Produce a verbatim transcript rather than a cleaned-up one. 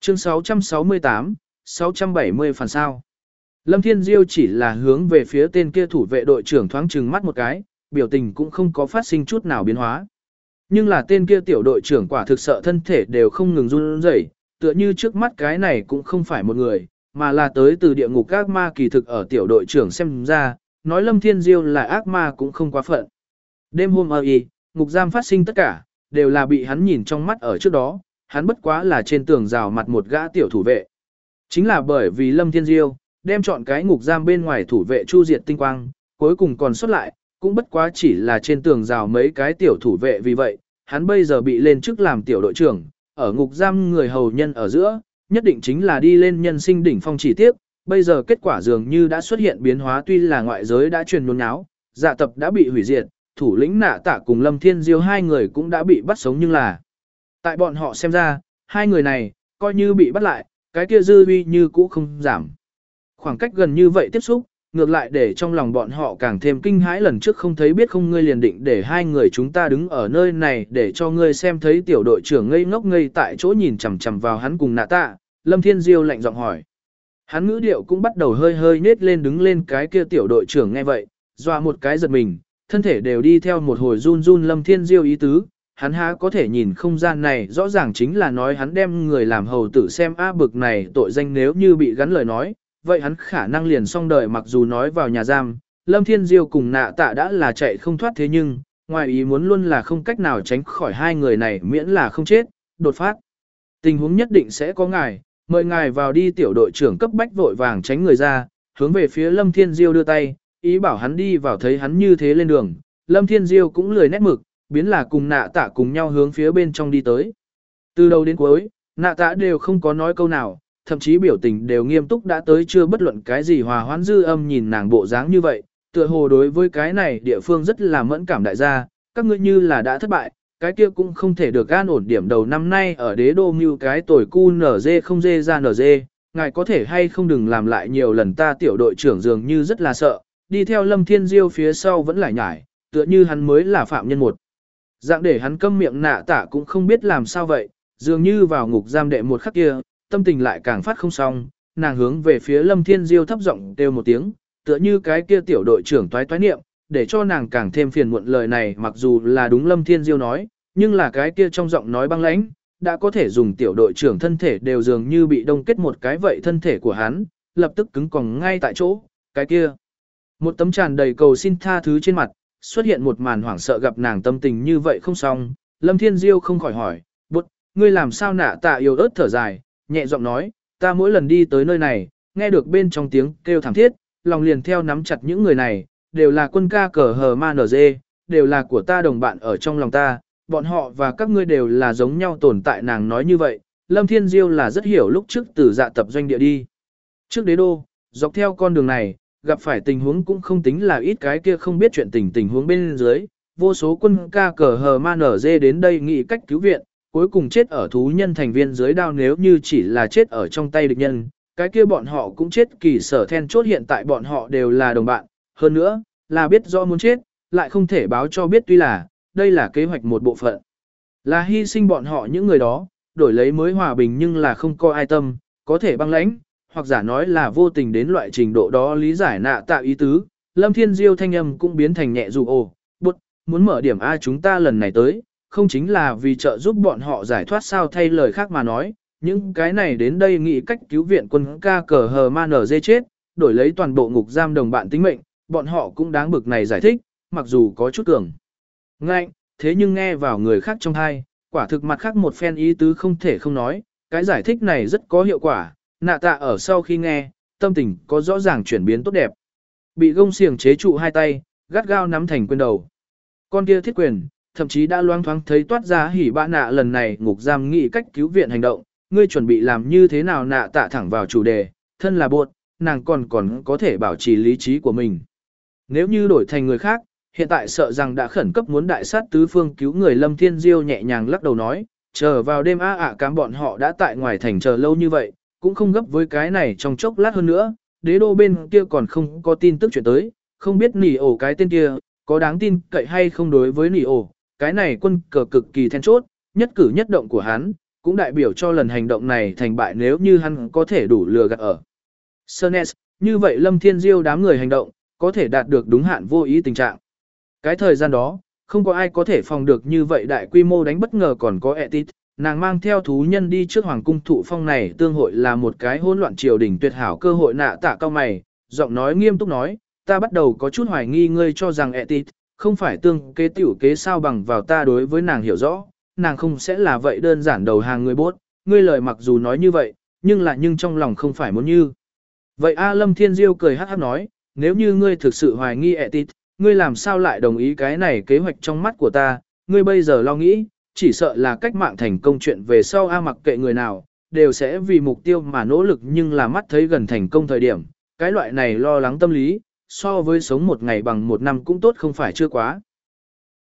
Chương sáu trăm sáu mươi tám, sáu trăm bảy mươi phản sao. Lâm Thiên Diêu chỉ là hướng về phía tên kia thủ vệ đội trưởng thoáng trừng mắt một cái, biểu tình cũng không có phát sinh chút nào biến hóa. Nhưng là tên kia tiểu đội trưởng quả thực sợ thân thể đều không ngừng run rẩy, tựa như trước mắt cái này cũng không phải một người, mà là tới từ địa ngục ác ma kỳ thực ở tiểu đội trưởng xem ra, nói Lâm Thiên Diêu là ác ma cũng không quá phận. Đêm hôm ở y, ngục giam phát sinh tất cả, đều là bị hắn nhìn trong mắt ở trước đó, hắn bất quá là trên tường rào mặt một gã tiểu thủ vệ. Chính là bởi vì Lâm Thiên Diêu đem chọn cái ngục giam bên ngoài thủ vệ chu diệt tinh quang, cuối cùng còn xuất lại, cũng bất quá chỉ là trên tường rào mấy cái tiểu thủ vệ, vì vậy, hắn bây giờ bị lên chức làm tiểu đội trưởng, ở ngục giam người hầu nhân ở giữa, nhất định chính là đi lên nhân sinh đỉnh phong chỉ tiếp, bây giờ kết quả dường như đã xuất hiện biến hóa, tuy là ngoại giới đã truyền nhốn nháo, dạ tập đã bị hủy diệt, thủ lĩnh Nạ Tạ cùng Lâm Thiên Diêu hai người cũng đã bị bắt sống, nhưng là tại bọn họ xem ra, hai người này, coi như bị bắt lại, cái kia dư uy như cũ không giảm. Khoảng cách gần như vậy tiếp xúc, ngược lại để trong lòng bọn họ càng thêm kinh hãi, lần trước không thấy biết không, ngươi liền định để hai người chúng ta đứng ở nơi này để cho ngươi xem. Thấy tiểu đội trưởng ngây ngốc ngây tại chỗ nhìn chằm chằm vào hắn cùng Nạ Tạ, Lâm Thiên Diêu lạnh giọng hỏi. Hắn ngữ điệu cũng bắt đầu hơi hơi nết lên, đứng lên. Cái kia tiểu đội trưởng nghe vậy, dọa một cái giật mình, thân thể đều đi theo một hồi run run. Lâm Thiên Diêu ý tứ, hắn há có thể nhìn không gian này, rõ ràng chính là nói hắn đem người làm hầu tử xem. A bực này tội danh nếu như bị gắn lời nói, vậy hắn khả năng liền xong đời. Mặc dù nói vào nhà giam, Lâm Thiên Diêu cùng Nạ Tạ đã là chạy không thoát, thế nhưng, ngoài ý muốn luôn là không cách nào tránh khỏi hai người này, miễn là không chết, đột phát. Tình huống nhất định sẽ có ngài, mời ngài vào đi. Tiểu đội trưởng cấp bách vội vàng tránh người ra, hướng về phía Lâm Thiên Diêu đưa tay, ý bảo hắn đi vào. Thấy hắn như thế lên đường, Lâm Thiên Diêu cũng lười nét mực, biến là cùng Nạ Tạ cùng nhau hướng phía bên trong đi tới. Từ đầu đến cuối, Nạ Tạ đều không có nói câu nào, thậm chí biểu tình đều nghiêm túc, đã tới chưa bất luận cái gì hòa hoãn. Dư Âm nhìn nàng bộ dáng như vậy, tựa hồ đối với cái này địa phương rất là mẫn cảm. Đại gia, các ngươi như là đã thất bại, cái kia cũng không thể được an ổn. Điểm đầu năm nay ở đế đô mưu cái tồi cu nở dê không dê ra nở dê, ngài có thể hay không đừng làm lại nhiều lần. Ta tiểu đội trưởng dường như rất là sợ, đi theo Lâm Thiên Diêu phía sau vẫn lại nhải, tựa như hắn mới là phạm nhân một dạng, để hắn câm miệng. Nạ Tạ cũng không biết làm sao vậy, dường như vào ngục giam đệ một khắc kia, tâm tình lại càng phát không xong, nàng hướng về phía Lâm Thiên Diêu thấp giọng kêu một tiếng, tựa như cái kia tiểu đội trưởng toái toái niệm, để cho nàng càng thêm phiền muộn. Lời này mặc dù là đúng Lâm Thiên Diêu nói, nhưng là cái kia trong giọng nói băng lãnh, đã có thể dùng tiểu đội trưởng thân thể đều dường như bị đông kết một cái vậy. Thân thể của hắn lập tức cứng còng ngay tại chỗ, cái kia một tấm tràn đầy cầu xin tha thứ trên mặt, xuất hiện một màn hoảng sợ. Gặp nàng tâm tình như vậy không xong, Lâm Thiên Diêu không khỏi hỏi, bút, ngươi làm sao? Nạ Tạ yếu ớt thở dài, nhẹ giọng nói, ta mỗi lần đi tới nơi này, nghe được bên trong tiếng kêu thảm thiết, lòng liền theo nắm chặt. Những người này, đều là quân ca cờ hờ ma nở dê, đều là của ta đồng bạn ở trong lòng ta, bọn họ và các ngươi đều là giống nhau tồn tại. Nàng nói như vậy, Lâm Thiên Diêu là rất hiểu lúc trước từ dạ tập doanh địa đi trước đế đô, dọc theo con đường này, gặp phải tình huống cũng không tính là ít. Cái kia không biết chuyện tình tình huống bên dưới, vô số quân ca cờ hờ ma nở dê đến đây nghĩ cách cứu viện, cuối cùng chết ở thú nhân thành viên dưới đao. Nếu như chỉ là chết ở trong tay địch nhân, cái kia bọn họ cũng chết kỳ sở then chốt. Hiện tại bọn họ đều là đồng bạn, hơn nữa, là biết rõ muốn chết, lại không thể báo cho biết. Tuy là, đây là kế hoạch một bộ phận, là hy sinh bọn họ những người đó, đổi lấy mới hòa bình, nhưng là không có ai tâm, có thể băng lãnh, hoặc giả nói là vô tình đến loại trình độ đó. Lý giải Nạ Tạ ý tứ, Lâm Thiên Diêu thanh âm cũng biến thành nhẹ dù ồ, bút, muốn mở điểm A, chúng ta lần này tới, không chính là vì trợ giúp bọn họ giải thoát sao? Thay lời khác mà nói, những cái này đến đây nghĩ cách cứu viện quân ca cờ hờ ma nở dê chết, đổi lấy toàn bộ ngục giam đồng bạn tính mệnh, bọn họ cũng đáng bực này giải thích, mặc dù có chút cường ngạnh, thế nhưng nghe vào người khác trong tai, quả thực mặt khác một phen ý tứ. không thể không nói, cái giải thích này rất có hiệu quả. Nạ Tạ ở sau khi nghe, tâm tình có rõ ràng chuyển biến tốt đẹp, bị gông xiềng chế trụ hai tay, gắt gao nắm thành quyền đầu. Con kia thiết quyền, thậm chí đã loang thoáng thấy toát ra hỉ bạ. Nạ, lần này ngục giam nghĩ cách cứu viện hành động, ngươi chuẩn bị làm như thế nào? Nạ Tạ thẳng vào chủ đề, thân là bột, nàng còn còn có thể bảo trì lý trí của mình. Nếu như đổi thành người khác, hiện tại sợ rằng đã khẩn cấp muốn đại sát tứ phương cứu người. Lâm Thiên Diêu nhẹ nhàng lắc đầu nói, chờ vào đêm a ạ cám bọn họ đã tại ngoài thành chờ lâu như vậy, cũng không gấp với cái này trong chốc lát. Hơn nữa, đế đô bên kia còn không có tin tức chuyển tới, không biết nỉ ổ cái tên kia có đáng tin cậy hay không. Đối với nỉ ổ, cái này quân cờ cực kỳ then chốt, nhất cử nhất động của hắn cũng đại biểu cho lần hành động này thành bại nếu như hắn có thể đủ lừa gạt ở Sernes, như vậy Lâm Thiên Diêu đám người hành động, có thể đạt được đúng hạn vô ý tình trạng. Cái thời gian đó, không có ai có thể phòng được như vậy đại quy mô đánh bất ngờ còn có Etit, nàng mang theo thú nhân đi trước hoàng cung thụ phong này tương hội là một cái hỗn loạn triều đình tuyệt hảo cơ hội nạ tạ cao mày, giọng nói nghiêm túc nói, ta bắt đầu có chút hoài nghi ngươi cho rằng Etit, không phải tương kế tiểu kế sao bằng vào ta đối với nàng hiểu rõ, nàng không sẽ là vậy đơn giản đầu hàng người bốt, ngươi lời mặc dù nói như vậy, nhưng là nhưng trong lòng không phải muốn như. Vậy A Lâm Thiên Diêu cười hát hát nói, nếu như ngươi thực sự hoài nghi Etit, ngươi làm sao lại đồng ý cái này kế hoạch trong mắt của ta, ngươi bây giờ lo nghĩ, chỉ sợ là cách mạng thành công chuyện về sau A mặc kệ người nào, đều sẽ vì mục tiêu mà nỗ lực nhưng là mắt thấy gần thành công thời điểm, cái loại này lo lắng tâm lý, so với sống một ngày bằng một năm cũng tốt không phải chưa quá.